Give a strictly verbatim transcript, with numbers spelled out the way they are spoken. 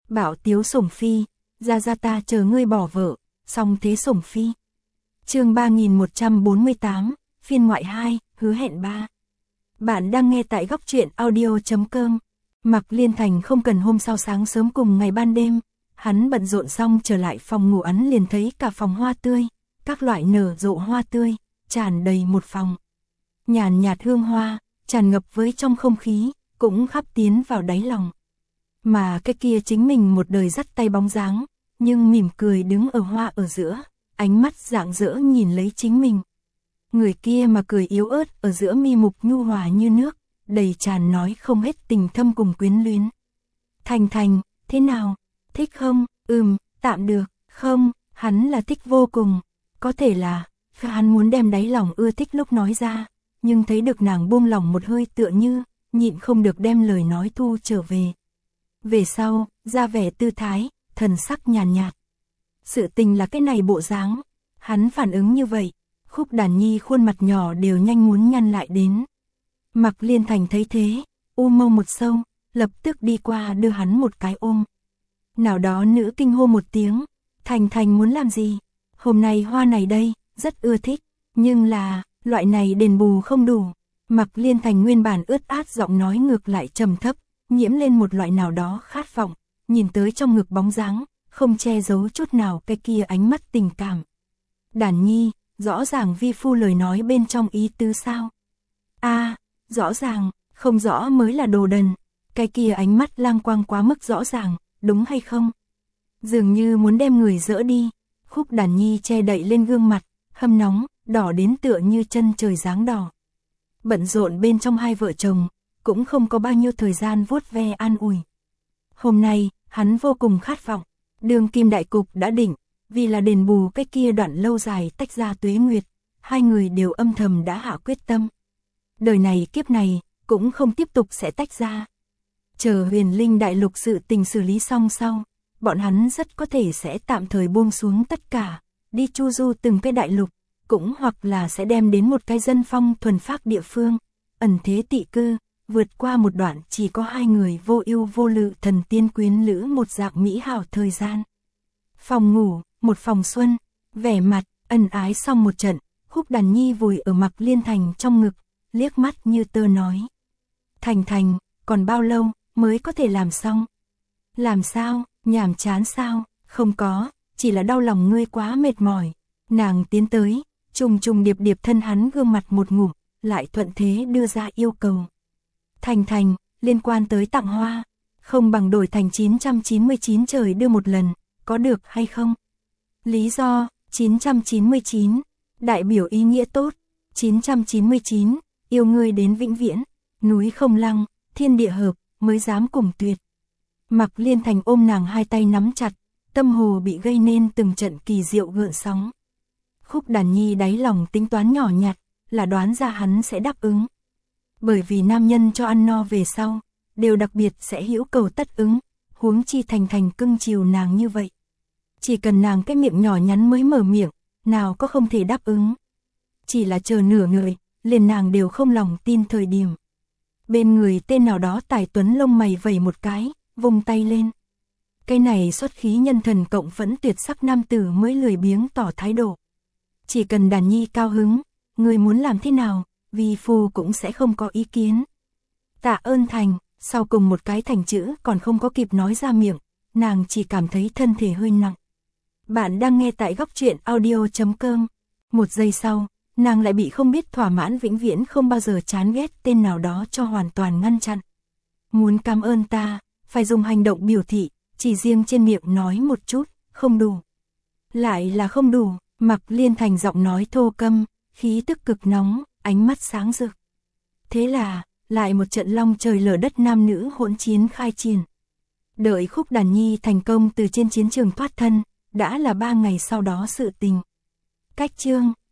Bảo tiếu sủng phi, ra ra ta chờ ngươi bỏ vợ, xong thế sủng phi. Chương ba nghìn một trăm bốn mươi tám, phiên ngoại hai, hứa hẹn ba. Bạn đang nghe tại góc truyện audio chấm com. Mạc Liên Thành không cần hôm sau sáng sớm cùng ngày ban đêm, hắn bận rộn xong trở lại phòng ngủ ắn liền thấy cả phòng hoa tươi, các loại nở rộ hoa tươi, tràn đầy một phòng. Nhàn nhạt hương hoa, tràn ngập với trong không khí, cũng khắp tiến vào đáy lòng. Mà cái kia chính mình một đời dắt tay bóng dáng, nhưng mỉm cười đứng ở hoa ở giữa, ánh mắt rạng rỡ nhìn lấy chính mình. Người kia mà cười yếu ớt ở giữa mi mục nhu hòa như nước, đầy tràn nói không hết tình thâm cùng quyến luyến. Thành Thành, thế nào? Thích không? Ừm, tạm được. Không, hắn là thích vô cùng. Có thể là, hắn muốn đem đáy lòng ưa thích lúc nói ra, nhưng thấy được nàng buông lòng một hơi tựa như, nhịn không được đem lời nói thu trở về. Về sau, ra vẻ tư thái, thần sắc nhàn nhạt, nhạt. Sự tình là cái này bộ dáng, hắn phản ứng như vậy, Khúc Đàn Nhi khuôn mặt nhỏ đều nhanh muốn nhăn lại đến. Mạc Liên Thành thấy thế, u mâu một sâu, lập tức đi qua đưa hắn một cái ôm. Nào đó nữ kinh hô một tiếng, Thành Thành muốn làm gì? Hôm nay hoa này đây, rất ưa thích, nhưng là, loại này đền bù không đủ. Mạc Liên Thành nguyên bản ướt át giọng nói ngược lại trầm thấp, nhiễm lên một loại nào đó khát vọng, nhìn tới trong ngực bóng dáng, không che giấu chút nào cái kia ánh mắt tình cảm. Đàn Nhi, rõ ràng vi phu lời nói bên trong ý tứ sao? A, à, rõ ràng, không rõ mới là đồ đần, cái kia ánh mắt lang quang quá mức rõ ràng, đúng hay không? Dường như muốn đem người dỡ đi, Khúc Đàn Nhi che đậy lên gương mặt, hâm nóng, đỏ đến tựa như chân trời dáng đỏ. Bận rộn bên trong hai vợ chồng, cũng không có bao nhiêu thời gian vuốt ve an ủi. Hôm nay, hắn vô cùng khát vọng, đường kim đại cục đã định, vì là đền bù cái kia đoạn lâu dài tách ra tuế nguyệt, hai người đều âm thầm đã hạ quyết tâm. Đời này kiếp này, cũng không tiếp tục sẽ tách ra. Chờ Huyền Linh đại lục sự tình xử lý xong sau, bọn hắn rất có thể sẽ tạm thời buông xuống tất cả, đi chu du từng cái đại lục, cũng hoặc là sẽ đem đến một cái dân phong thuần phác địa phương, ẩn thế tị cư, vượt qua một đoạn chỉ có hai người vô ưu vô lự thần tiên quyến lữ một dạng mỹ hảo thời gian. Phòng ngủ, một phòng xuân, vẻ mặt, ân ái xong một trận, Khúc Đàn Nhi vùi ở Mạc Liên Thành trong ngực, liếc mắt như tơ nói. Thành Thành, còn bao lâu mới có thể làm xong? Làm sao, nhàm chán sao? Không có, chỉ là đau lòng ngươi quá mệt mỏi. Nàng tiến tới, trùng trùng điệp điệp thân hắn gương mặt một ngụm, lại thuận thế đưa ra yêu cầu. Thành Thành, liên quan tới tặng hoa, không bằng đổi thành chín trăm chín mươi chín trời đưa một lần, có được hay không? Lý do, chín trăm chín mươi chín, đại biểu ý nghĩa tốt, chín trăm chín mươi chín, yêu ngươi đến vĩnh viễn, núi không lăng, thiên địa hợp, mới dám cùng tuyệt. Mạc Liên Thành ôm nàng hai tay nắm chặt, tâm hồ bị gây nên từng trận kỳ diệu gợn sóng. Khúc Đàn Nhi đáy lòng tính toán nhỏ nhặt, là đoán ra hắn sẽ đáp ứng. Bởi vì nam nhân cho ăn no về sau, đều đặc biệt sẽ hữu cầu tất ứng, huống chi Thành Thành cưng chiều nàng như vậy. Chỉ cần nàng cái miệng nhỏ nhắn mới mở miệng, nào có không thể đáp ứng. Chỉ là chờ nửa người, liền nàng đều không lòng tin thời điểm. Bên người tên nào đó tài tuấn lông mày vẩy một cái, vung tay lên. Cái này xuất khí nhân thần cộng vẫn tuyệt sắc nam tử mới lười biếng tỏ thái độ. Chỉ cần Đàn Nhi cao hứng, người muốn làm thế nào, vi phu cũng sẽ không có ý kiến. Tạ ơn Thành, sau cùng một cái thành chữ còn không có kịp nói ra miệng, nàng chỉ cảm thấy thân thể hơi nặng. Bạn đang nghe tại góc truyện audio chấm com. Một giây sau, nàng lại bị không biết thỏa mãn vĩnh viễn không bao giờ chán ghét tên nào đó cho hoàn toàn ngăn chặn. Muốn cảm ơn ta, phải dùng hành động biểu thị, chỉ riêng trên miệng nói một chút, không đủ. Lại là không đủ, Mạc Liên Thành giọng nói thô câm, khí tức cực nóng, ánh mắt sáng rực. Thế là, lại một trận long trời lở đất nam nữ hỗn chiến khai triển. Đợi Khúc Đàn Nhi thành công từ trên chiến trường thoát thân, đã là ba ngày sau đó sự tình. Cách chương